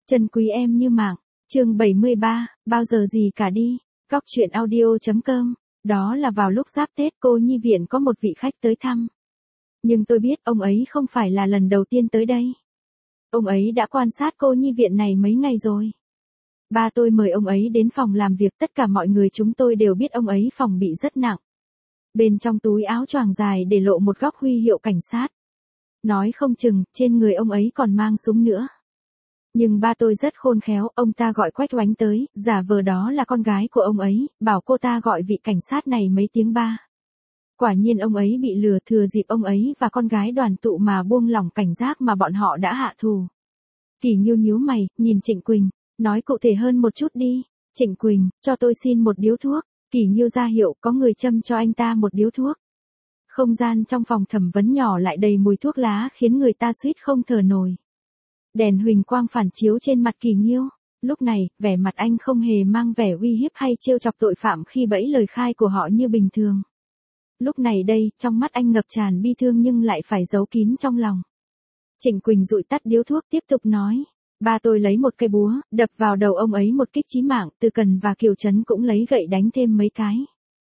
Trân quý em như mạng, chương 73, bao giờ gì cả đi, Cóc truyện audio.com, đó là vào lúc giáp Tết cô nhi viện có một vị khách tới thăm. Nhưng tôi biết ông ấy không phải là lần đầu tiên tới đây. Ông ấy đã quan sát cô nhi viện này mấy ngày rồi. Ba tôi mời ông ấy đến phòng làm việc, tất cả mọi người chúng tôi đều biết ông ấy phòng bị rất nặng. Bên trong túi áo choàng dài để lộ một góc huy hiệu cảnh sát. Nói không chừng, trên người ông ấy còn mang súng nữa. Nhưng ba tôi rất khôn khéo, ông ta gọi Quách Oánh tới, giả vờ đó là con gái của ông ấy, bảo cô ta gọi vị cảnh sát này mấy tiếng ba. Quả nhiên ông ấy bị lừa, thừa dịp ông ấy và con gái đoàn tụ mà buông lỏng cảnh giác mà bọn họ đã hạ thù. Kỳ Nhiêu nhíu mày, nhìn Trịnh Quỳnh, nói cụ thể hơn một chút đi. Trịnh Quỳnh, cho tôi xin một điếu thuốc. Kỳ Nhiêu ra hiệu, có người châm cho anh ta một điếu thuốc. Không gian trong phòng thẩm vấn nhỏ lại đầy mùi thuốc lá khiến người ta suýt không thở nổi. Đèn huỳnh quang phản chiếu trên mặt Kỳ Nhiêu. Lúc này, vẻ mặt anh không hề mang vẻ uy hiếp hay trêu chọc tội phạm khi bẫy lời khai của họ như bình thường. Lúc này đây, trong mắt anh ngập tràn bi thương nhưng lại phải giấu kín trong lòng. Trịnh Quỳnh dụi tắt điếu thuốc tiếp tục nói. Ba tôi lấy một cây búa, đập vào đầu ông ấy một kích chí mạng, Từ Cần và Kiều Trấn cũng lấy gậy đánh thêm mấy cái.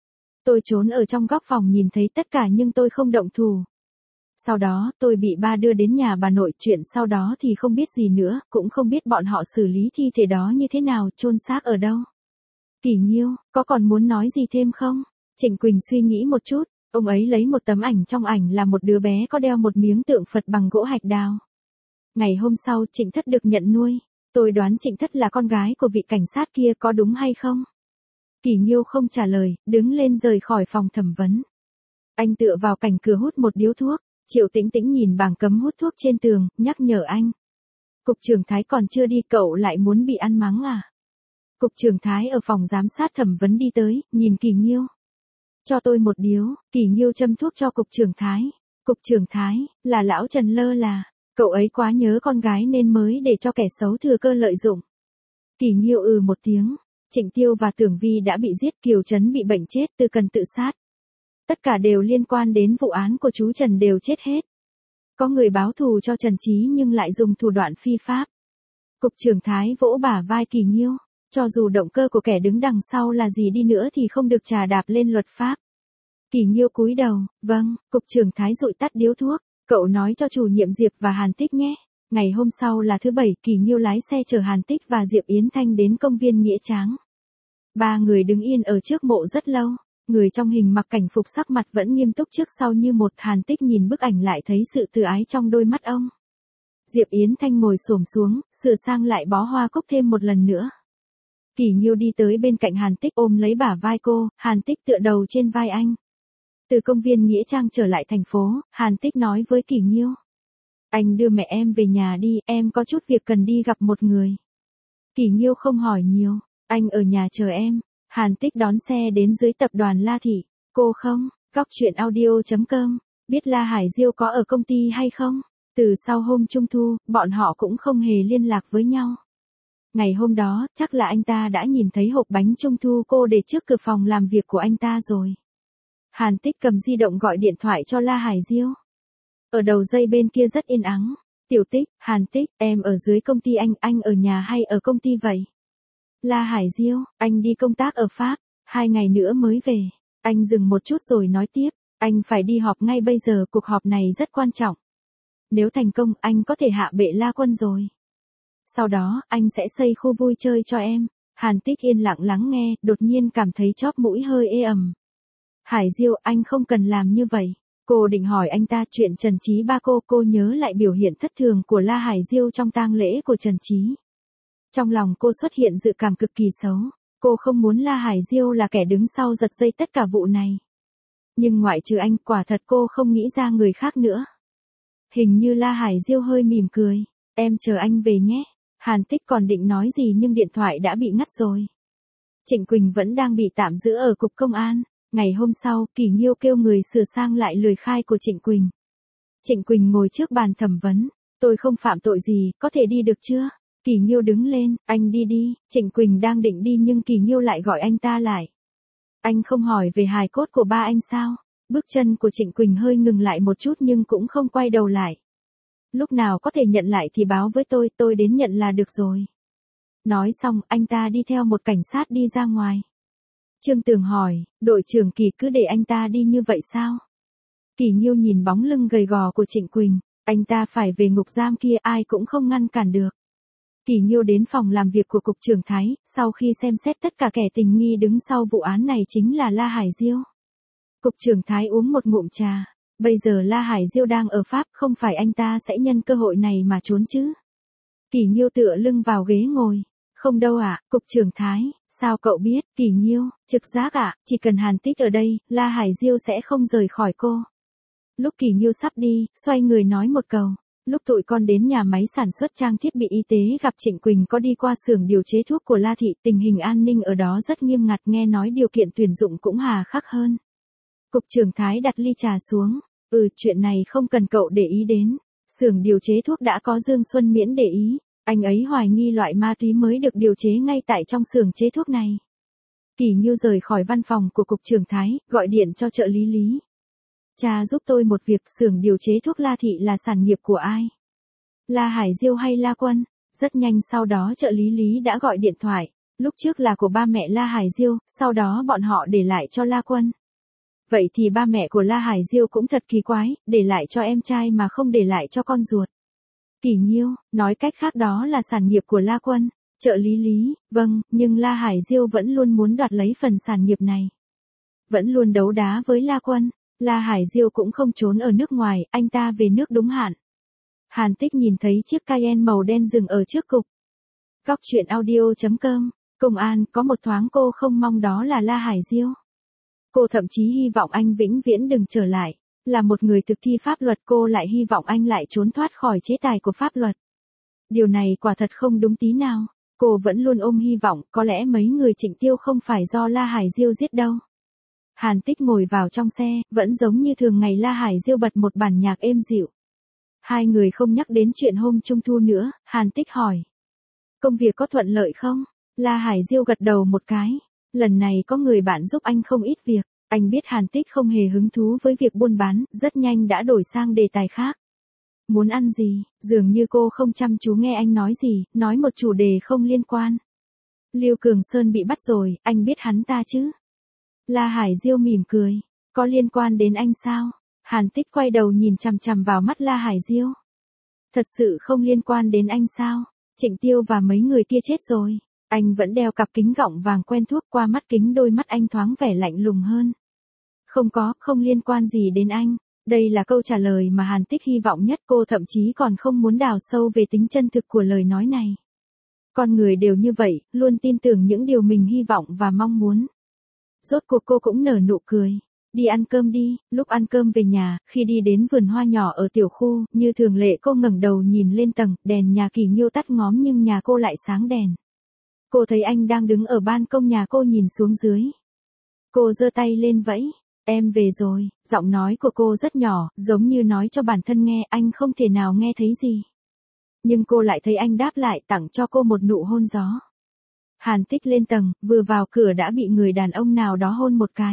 Tôi trốn ở trong góc phòng nhìn thấy tất cả nhưng tôi không động thủ. Sau đó, tôi bị ba đưa đến nhà bà nội, chuyện sau đó thì không biết gì nữa, cũng không biết bọn họ xử lý thi thể đó như thế nào, chôn xác ở đâu. Kỳ Nhiêu, có còn muốn nói gì thêm không? Trịnh Quỳnh suy nghĩ một chút, ông ấy lấy một tấm ảnh, trong ảnh là một đứa bé có đeo một miếng tượng Phật bằng gỗ hạch đào. Ngày hôm sau Trịnh Thất được nhận nuôi, tôi đoán Trịnh Thất là con gái của vị cảnh sát kia, có đúng hay không? Kỳ Nhiêu không trả lời, đứng lên rời khỏi phòng thẩm vấn. Anh tựa vào cạnh cửa hút một điếu thuốc. Triệu Tĩnh Tĩnh nhìn bảng cấm hút thuốc trên tường, nhắc nhở anh. Cục trưởng Thái còn chưa đi, cậu lại muốn bị ăn mắng à? Cục trưởng Thái ở phòng giám sát thẩm vấn đi tới, nhìn Kỳ Nhiêu. Cho tôi một điếu. Kỳ Nhiêu châm thuốc cho cục trưởng Thái. Cục trưởng Thái, là lão Trần lơ là. Cậu ấy quá nhớ con gái nên mới để cho kẻ xấu thừa cơ lợi dụng. Kỳ Nhiêu một tiếng. Trịnh Tiêu và Tưởng Vi đã bị giết, Kiều Trấn bị bệnh chết, Từ Cần tự sát. Tất cả đều liên quan đến vụ án của chú Trần, đều chết hết. Có người báo thù cho Trần Chí nhưng lại dùng thủ đoạn phi pháp. Cục trưởng Thái vỗ bả vai Kỳ Nhiêu, cho dù động cơ của kẻ đứng đằng sau là gì đi nữa thì không được trà đạp lên luật pháp. Kỳ Nhiêu cúi đầu, vâng. Cục trưởng Thái dụi tắt điếu thuốc, cậu nói cho chủ nhiệm Diệp và Hàn Tích nhé. Ngày hôm sau là thứ Bảy, Kỳ Nhiêu lái xe chở Hàn Tích và Diệp Yến Thanh đến công viên Nghĩa Tráng. Ba người đứng yên ở trước mộ rất lâu. Người trong hình mặc cảnh phục sắc mặt vẫn nghiêm túc trước sau như một. Hàn Tích nhìn bức ảnh lại thấy sự từ ái trong đôi mắt ông. Diệp Yến Thanh ngồi xổm xuống, sửa sang lại bó hoa cúc thêm một lần nữa. Kỳ Nhiêu đi tới bên cạnh Hàn Tích, ôm lấy bả vai cô, Hàn Tích tựa đầu trên vai anh. Từ công viên Nghĩa Trang trở lại thành phố, Hàn Tích nói với Kỳ Nhiêu. Anh đưa mẹ em về nhà đi, em có chút việc cần đi gặp một người. Kỳ Nhiêu không hỏi nhiều, anh ở nhà chờ em. Hàn Tích đón xe đến dưới tập đoàn La Thị. Cô không, Cóc truyện audio.com, biết La Hải Diêu có ở công ty hay không? Từ sau hôm Trung Thu, bọn họ cũng không hề liên lạc với nhau. Ngày hôm đó, chắc là anh ta đã nhìn thấy hộp bánh Trung Thu cô để trước cửa phòng làm việc của anh ta rồi. Hàn Tích cầm di động gọi điện thoại cho La Hải Diêu. Ở đầu dây bên kia rất yên ắng. Tiểu Tích, Hàn Tích, em ở dưới công ty anh ở nhà hay ở công ty vậy? La Hải Diêu, anh đi công tác ở Pháp, 2 ngày nữa mới về. Anh dừng một chút rồi nói tiếp, anh phải đi họp ngay bây giờ, cuộc họp này rất quan trọng. Nếu thành công, anh có thể hạ bệ La Quân rồi. Sau đó, anh sẽ xây khu vui chơi cho em. Hàn Tích yên lặng lắng nghe, đột nhiên cảm thấy chóp mũi hơi ê ẩm. Hải Diêu, anh không cần làm như vậy. Cô định hỏi anh ta chuyện Trần Chí ba cô nhớ lại biểu hiện thất thường của La Hải Diêu trong tang lễ của Trần Chí. Trong lòng cô xuất hiện dự cảm cực kỳ xấu, cô không muốn La Hải Diêu là kẻ đứng sau giật dây tất cả vụ này. Nhưng ngoại trừ anh, quả thật cô không nghĩ ra người khác nữa. Hình như La Hải Diêu hơi mỉm cười, em chờ anh về nhé. Hàn Tích còn định nói gì nhưng điện thoại đã bị ngắt rồi. Trịnh Quỳnh vẫn đang bị tạm giữ ở cục công an. Ngày hôm sau, Kỳ Nhiêu kêu người sửa sang lại lời khai của Trịnh Quỳnh. Trịnh Quỳnh ngồi trước bàn thẩm vấn, tôi không phạm tội gì, có thể đi được chưa? Kỳ Nhiêu đứng lên, anh đi đi. Trịnh Quỳnh đang định đi nhưng Kỳ Nhiêu lại gọi anh ta lại. Anh không hỏi về hài cốt của ba anh sao? Bước chân của Trịnh Quỳnh hơi ngừng lại một chút nhưng cũng không quay đầu lại. Lúc nào có thể nhận lại thì báo với tôi đến nhận là được rồi. Nói xong, anh ta đi theo một cảnh sát đi ra ngoài. Trương Tường hỏi, đội trưởng Kỳ cứ để anh ta đi như vậy sao? Kỳ Nhiêu nhìn bóng lưng gầy gò của Trịnh Quỳnh, anh ta phải về ngục giam kia ai cũng không ngăn cản được. Kỳ Nhiêu đến phòng làm việc của Cục trưởng Thái, sau khi xem xét tất cả kẻ tình nghi đứng sau vụ án này chính là La Hải Diêu. Cục trưởng Thái uống một ngụm trà, bây giờ La Hải Diêu đang ở Pháp, không phải anh ta sẽ nhân cơ hội này mà trốn chứ? Kỳ Nhiêu tựa lưng vào ghế ngồi. Không đâu ạ, Cục trưởng Thái, sao cậu biết? Kỳ Nhiêu, trực giác ạ, chỉ cần Hàn Tích ở đây, La Hải Diêu sẽ không rời khỏi cô. Lúc Kỳ Nhiêu sắp đi, xoay người nói một câu. Lúc tụi con đến nhà máy sản xuất trang thiết bị y tế gặp Trịnh Quỳnh có đi qua xưởng điều chế thuốc của La Thị, tình hình an ninh ở đó rất nghiêm ngặt, nghe nói điều kiện tuyển dụng cũng hà khắc hơn. Cục trưởng Thái đặt ly trà xuống. Chuyện này không cần cậu để ý đến. Xưởng điều chế thuốc đã có Dương Xuân Miễn để ý. Anh ấy hoài nghi loại ma túy mới được điều chế ngay tại trong xưởng chế thuốc này. Kỳ Nhiêu rời khỏi văn phòng của Cục trưởng Thái, gọi điện cho trợ lý Lý. Cha giúp tôi một việc, xưởng điều chế thuốc La Thị là sản nghiệp của ai? La Hải Diêu hay La Quân? Rất nhanh sau đó trợ lý Lý đã gọi điện thoại. Lúc trước là của ba mẹ La Hải Diêu, sau đó bọn họ để lại cho La Quân. Vậy thì ba mẹ của La Hải Diêu cũng thật kỳ quái, để lại cho em trai mà không để lại cho con ruột. Kỳ Nhiêu, nói cách khác đó là sản nghiệp của La Quân. Trợ lý Lý, vâng, nhưng La Hải Diêu vẫn luôn muốn đoạt lấy phần sản nghiệp này. Vẫn luôn đấu đá với La Quân. La Hải Diêu cũng không trốn ở nước ngoài, anh ta về nước đúng hạn. Hàn Tích nhìn thấy chiếc Cayenne màu đen dừng ở trước cục. Góc truyện audio.com, công an, có một thoáng cô không mong đó là La Hải Diêu. Cô thậm chí hy vọng anh vĩnh viễn đừng trở lại. Là một người thực thi pháp luật, cô lại hy vọng anh lại trốn thoát khỏi chế tài của pháp luật. Điều này quả thật không đúng tí nào. Cô vẫn luôn ôm hy vọng, có lẽ mấy người Trịnh Tiêu không phải do La Hải Diêu giết đâu. Hàn Tích ngồi vào trong xe, vẫn giống như thường ngày La Hải Diêu bật một bản nhạc êm dịu. Hai người không nhắc đến chuyện hôm Trung Thu nữa, Hàn Tích hỏi. Công việc có thuận lợi không? La Hải Diêu gật đầu một cái. Lần này có người bạn giúp anh không ít việc. Anh biết Hàn Tích không hề hứng thú với việc buôn bán, rất nhanh đã đổi sang đề tài khác. Muốn ăn gì? Dường như cô không chăm chú nghe anh nói gì, nói một chủ đề không liên quan. Lưu Cường Sơn bị bắt rồi, anh biết hắn ta chứ? La Hải Diêu mỉm cười. Có liên quan đến anh sao? Hàn Tích quay đầu nhìn chằm chằm vào mắt La Hải Diêu. Thật sự không liên quan đến anh sao? Trịnh Tiêu và mấy người kia chết rồi. Anh vẫn đeo cặp kính gọng vàng quen thuộc, qua mắt kính đôi mắt anh thoáng vẻ lạnh lùng hơn. Không liên quan gì đến anh. Đây là câu trả lời mà Hàn Tích hy vọng nhất, cô thậm chí còn không muốn đào sâu về tính chân thực của lời nói này. Con người đều như vậy, luôn tin tưởng những điều mình hy vọng và mong muốn. Rốt cuộc cô cũng nở nụ cười. Đi ăn cơm đi. Lúc ăn cơm về nhà, khi đi đến vườn hoa nhỏ ở tiểu khu, như thường lệ cô ngẩng đầu nhìn lên tầng, đèn nhà Kỳ Nhiêu tắt ngóm nhưng nhà cô lại sáng đèn. Cô thấy anh đang đứng ở ban công nhà cô nhìn xuống dưới. Cô giơ tay lên vẫy. Em về rồi. Giọng nói của cô rất nhỏ, giống như nói cho bản thân nghe, anh không thể nào nghe thấy gì. Nhưng cô lại thấy anh đáp lại, tặng cho cô một nụ hôn gió. Hàn Tích lên tầng, vừa vào cửa đã bị người đàn ông nào đó hôn một cái.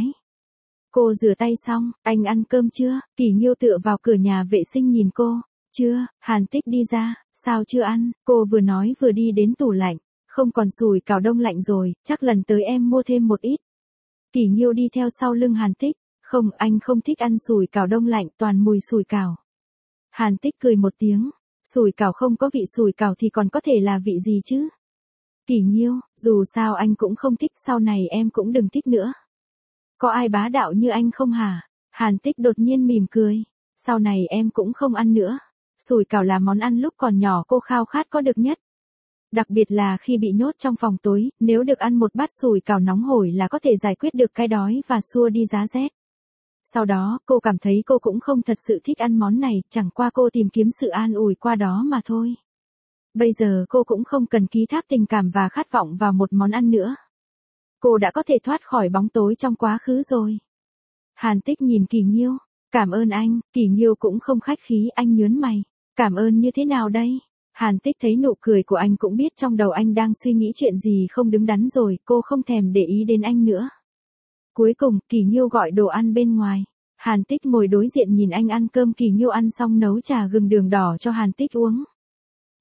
Cô rửa tay xong, anh ăn cơm chưa? Kỳ Nhiêu tựa vào cửa nhà vệ sinh nhìn cô. Chưa. Hàn Tích đi ra. Sao chưa ăn? Cô vừa nói vừa đi đến tủ lạnh. Không còn sủi cảo đông lạnh rồi, chắc lần tới em mua thêm một ít. Kỳ Nhiêu đi theo sau lưng Hàn Tích. Không, anh không thích ăn sủi cảo đông lạnh, toàn mùi sủi cảo. Hàn Tích cười một tiếng. Sủi cảo không có vị sủi cảo thì còn có thể là vị gì chứ? Kỳ Nhiêu, dù sao anh cũng không thích, sau này em cũng đừng thích nữa. Có ai bá đạo như anh không hả? Hàn Tích đột nhiên mỉm cười. Sau này em cũng không ăn nữa. Sủi cảo là món ăn lúc còn nhỏ cô khao khát có được nhất. Đặc biệt là khi bị nhốt trong phòng tối, nếu được ăn một bát sủi cảo nóng hổi là có thể giải quyết được cái đói và xua đi giá rét. Sau đó, cô cảm thấy cô cũng không thật sự thích ăn món này, chẳng qua cô tìm kiếm sự an ủi qua đó mà thôi. Bây giờ cô cũng không cần ký thác tình cảm và khát vọng vào một món ăn nữa. Cô đã có thể thoát khỏi bóng tối trong quá khứ rồi. Hàn Tích nhìn Kỳ Nhiêu. Cảm ơn anh. Kỳ Nhiêu cũng không khách khí, anh nhớn mày. Cảm ơn như thế nào đây? Hàn Tích thấy nụ cười của anh cũng biết trong đầu anh đang suy nghĩ chuyện gì không đứng đắn rồi, cô không thèm để ý đến anh nữa. Cuối cùng, Kỳ Nhiêu gọi đồ ăn bên ngoài. Hàn Tích ngồi đối diện nhìn anh ăn cơm. Kỳ Nhiêu ăn xong nấu trà gừng đường đỏ cho Hàn Tích uống.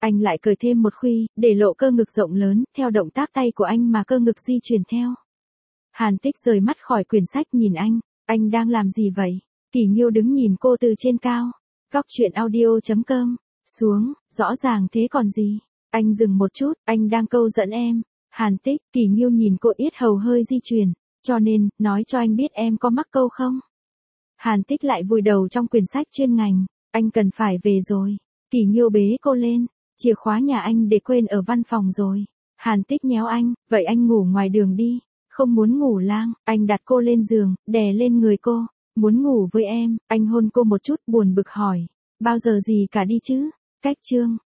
Anh lại cười thêm một khuy, để lộ cơ ngực rộng lớn, theo động tác tay của anh mà cơ ngực di chuyển theo. Hàn Tích rời mắt khỏi quyển sách nhìn anh đang làm gì vậy? Kỳ Nghiêu đứng nhìn cô từ trên cao. Góc truyện audio.com. Xuống, rõ ràng thế còn gì? Anh dừng một chút, anh đang câu dẫn em. Hàn Tích, Kỳ Nghiêu nhìn cô yết hầu hơi di chuyển. Cho nên, nói cho anh biết em có mắc câu không? Hàn Tích lại vùi đầu trong quyển sách chuyên ngành. Anh cần phải về rồi. Kỳ Nghiêu bế cô lên. Chìa khóa nhà anh để quên ở văn phòng rồi. Hàn Tích nhéo anh, vậy anh ngủ ngoài đường đi. Không muốn ngủ lang, anh đặt cô lên giường, đè lên người cô. Muốn ngủ với em, anh hôn cô một chút buồn bực hỏi. Bao giờ gì cả đi chứ? Cách chương.